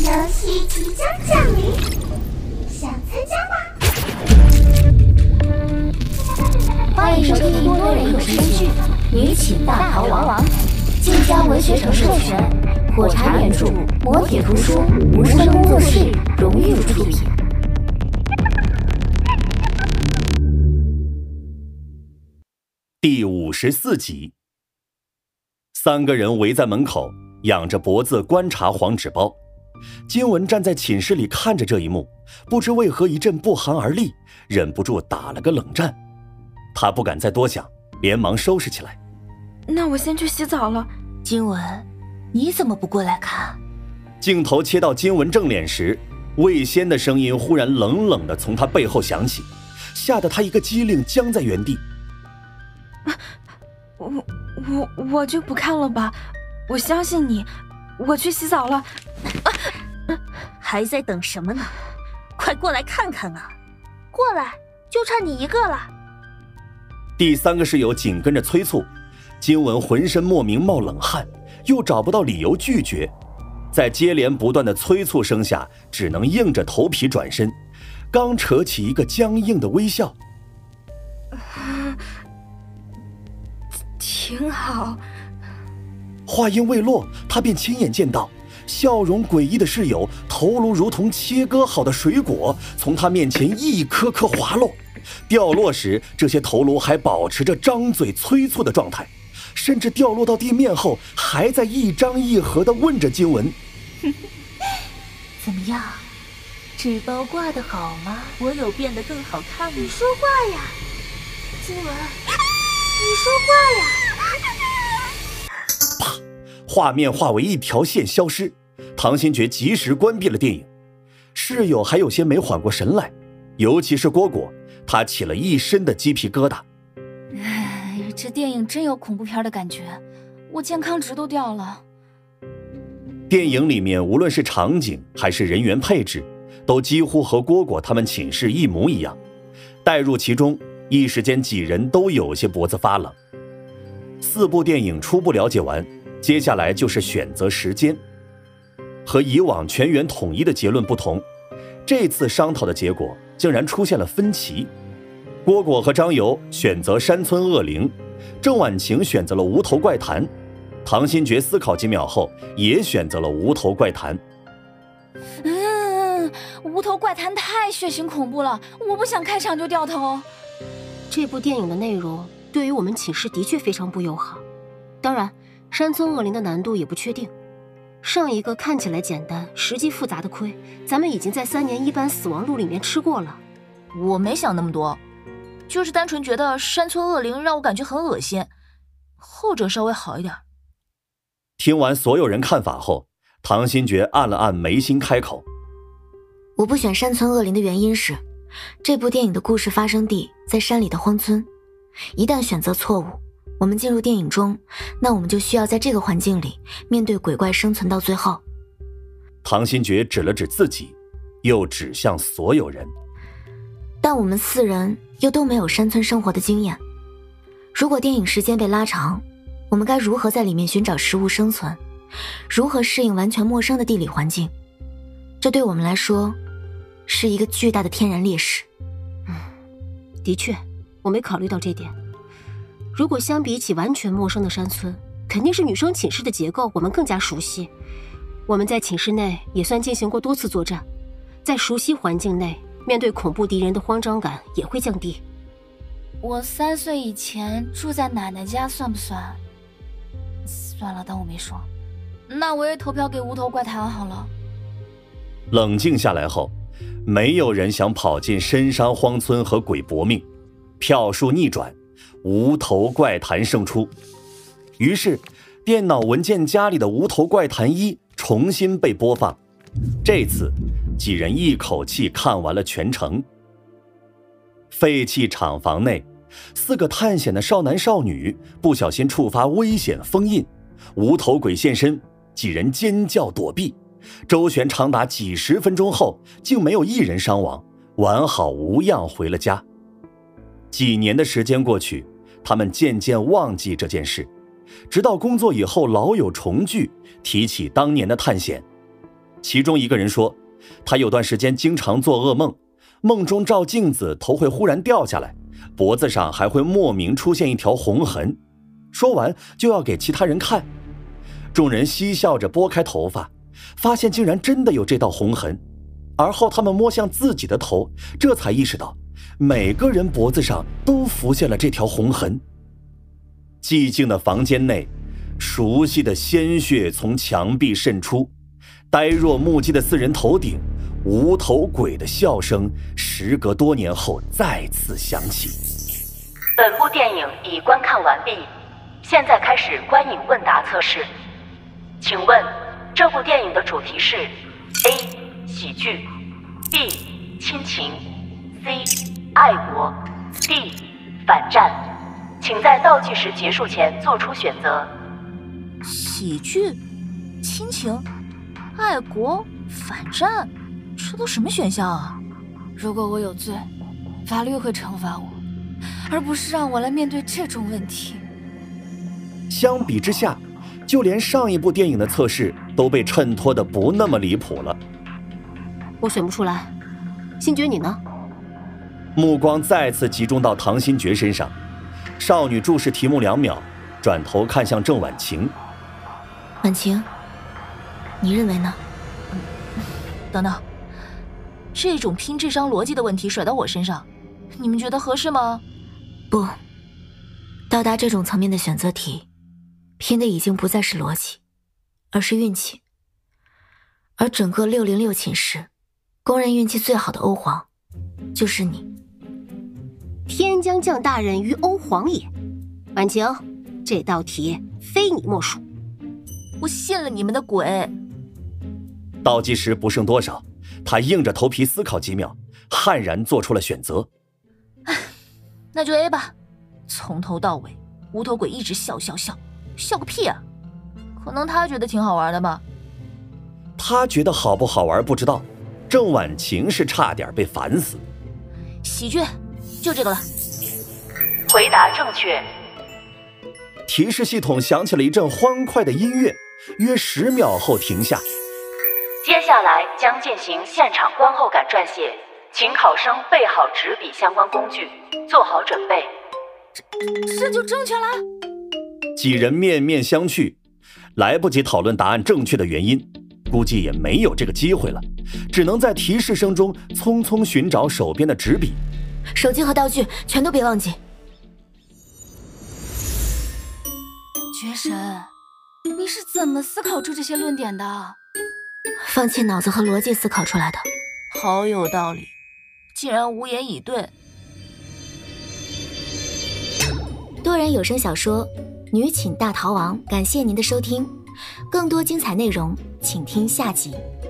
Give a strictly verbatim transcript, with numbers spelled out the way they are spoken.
游戏即将降临，想参加吗？ 欢迎收听多人有声剧《女寝大逃亡》，晋江文学城授权，火柴原著，磨铁图书，无声工作室荣誉出品。 第五十四集，三个人围在门口，仰着脖子观察黄纸包。金文站在寝室里看着这一幕，不知为何一阵不寒而栗，忍不住打了个冷战。他不敢再多想，连忙收拾起来。 那我先去洗澡了。 金文，你怎么不过来看？ 镜头切到金文正脸时，魏仙的声音忽然冷冷地从他背后响起，吓得他一个机灵僵在原地。 我我我就不看了吧，我相信你，我去洗澡了。啊、 还在等什么呢？快过来看看啊！ 过来，就差你一个了。 第三个室友紧跟着催促，金文浑身莫名冒冷汗，又找不到理由拒绝，在接连不断的催促声下，只能硬着头皮转身，刚扯起一个僵硬的微笑。 啊、挺好。 话音未落，他便亲眼见到笑容诡异的室友头颅如同切割好的水果，从他面前一颗颗滑落。掉落时，这些头颅还保持着张嘴催促的状态，甚至掉落到地面后，还在一张一合地问着金文：“ 怎么样，纸包挂得好吗？我有变得更好看吗？” 你说话呀，金文，你说话呀！ 啪，画面化为一条线消失。唐新觉及时关闭了电影，室友还有些没缓过神来，尤其是蝈蝈。他起了一身的鸡皮疙瘩。 哎，这电影真有恐怖片的感觉，我健康值都掉了。 电影里面无论是场景还是人员配置，都几乎和蝈蝈他们寝室一模一样。带入其中，一时间几人都有些脖子发冷。四部电影初步了解完，接下来就是选择时间。和以往全员统一的结论不同，这次商讨的结果竟然出现了分歧。蝈蝈和张游选择山村恶灵，郑婉晴选择了无头怪谈，唐新觉思考几秒后也选择了无头怪谈。 嗯，无头怪谈太血腥恐怖了，我不想开场就掉头。 这部电影的内容对于我们寝室的确非常不友好，当然山村恶灵的难度也不确定。上一个看起来简单实际复杂的亏，咱们已经在三年一班死亡录里面吃过了。 我没想那么多，就是单纯觉得山村恶灵让我感觉很恶心，后者稍微好一点。 听完所有人看法后，唐新觉按了按眉心开口： 我不选山村恶灵的原因是，这部电影的故事发生地在山里的荒村，一旦选择错误，我们进入电影中，那我们就需要在这个环境里面对鬼怪生存到最后。 唐新觉指了指自己，又指向所有人。 但我们四人又都没有山村生活的经验，如果电影时间被拉长，我们该如何在里面寻找食物生存，如何适应完全陌生的地理环境？这对我们来说是一个巨大的天然劣势。 嗯，的确，我没考虑到这点。如果相比起完全陌生的山村，肯定是女生寝室的结构我们更加熟悉。我们在寝室内也算进行过多次作战，在熟悉环境内，面对恐怖敌人的慌张感也会降低。 我三岁以前住在奶奶家算不算？算了，当我没说。那我也投票给无头怪谈好了。 冷静下来后，没有人想跑进深山荒村和鬼搏命，票数逆转，无头怪谈胜出。于是电脑文件夹里的无头怪谈一重新被播放，这次几人一口气看完了全程。废弃厂房内，四个探险的少男少女不小心触发危险封印，无头鬼现身，几人尖叫躲避，周旋长达几十分钟后，竟没有一人伤亡，完好无恙回了家。几年的时间过去，他们渐渐忘记这件事，直到工作以后老友重聚，提起当年的探险。 其中一个人说，他有段时间经常做噩梦，梦中照镜子头会忽然掉下来，脖子上还会莫名出现一条红痕。说完就要给其他人看。众人嬉笑着拨开头发，发现竟然真的有这道红痕。而后他们摸向自己的头，这才意识到每个人脖子上都浮现了这条红痕。寂静的房间内，熟悉的鲜血从墙壁渗出，呆若木鸡的四人头顶，无头鬼的笑声时隔多年后再次响起。 本部电影已观看完毕，现在开始观影问答测试。请问这部电影的主题是 A 喜剧 B 亲情 C 爱国 D 反战，请在倒计时结束前做出选择。 喜剧、亲情、爱国、反战，这都什么选项啊？ 如果我有罪，法律会惩罚我，而不是让我来面对这种问题。 相比之下，就连上一部电影的测试都被衬托得不那么离谱了。 我选不出来，星爵你呢？ 目光再次集中到唐新觉身上，少女注视题目两秒，转头看向郑婉晴。 婉晴，你认为呢？ 等等，这种拼智商逻辑的问题甩到我身上，你们觉得合适吗？ 不，到达这种层面的选择题，拼的已经不再是逻辑，而是运气。而整个六零六寝室，公认运气最好的欧皇，就是你。 天将降大任于欧皇也。婉晴，这道题非你莫属。 我信了你们的鬼。 倒计时不剩多少，他硬着头皮思考几秒，悍然做出了选择。 那就 A 吧，从头到尾无头鬼一直笑笑笑，笑个屁啊！可能他觉得挺好玩的吧。 他觉得好不好玩不知道，郑婉晴是差点被烦死。 喜剧，就这个了。 回答正确。 提示系统响起了一阵欢快的音乐，约十秒后停下。 接下来将进行现场观后感撰写，请考生备好纸笔相关工具，做好准备。 这这就正确了？ 几人面面相觑，来不及讨论答案正确的原因，估计也没有这个机会了，只能在提示声中匆匆寻找手边的纸笔。 手机和道具全都别忘记。 绝神，你是怎么思考出这些论点的？ 放弃脑子和逻辑思考出来的。 好有道理，竟然无言以对。 多人有声小说《女寝大逃亡》，感谢您的收听，更多精彩内容请听下集。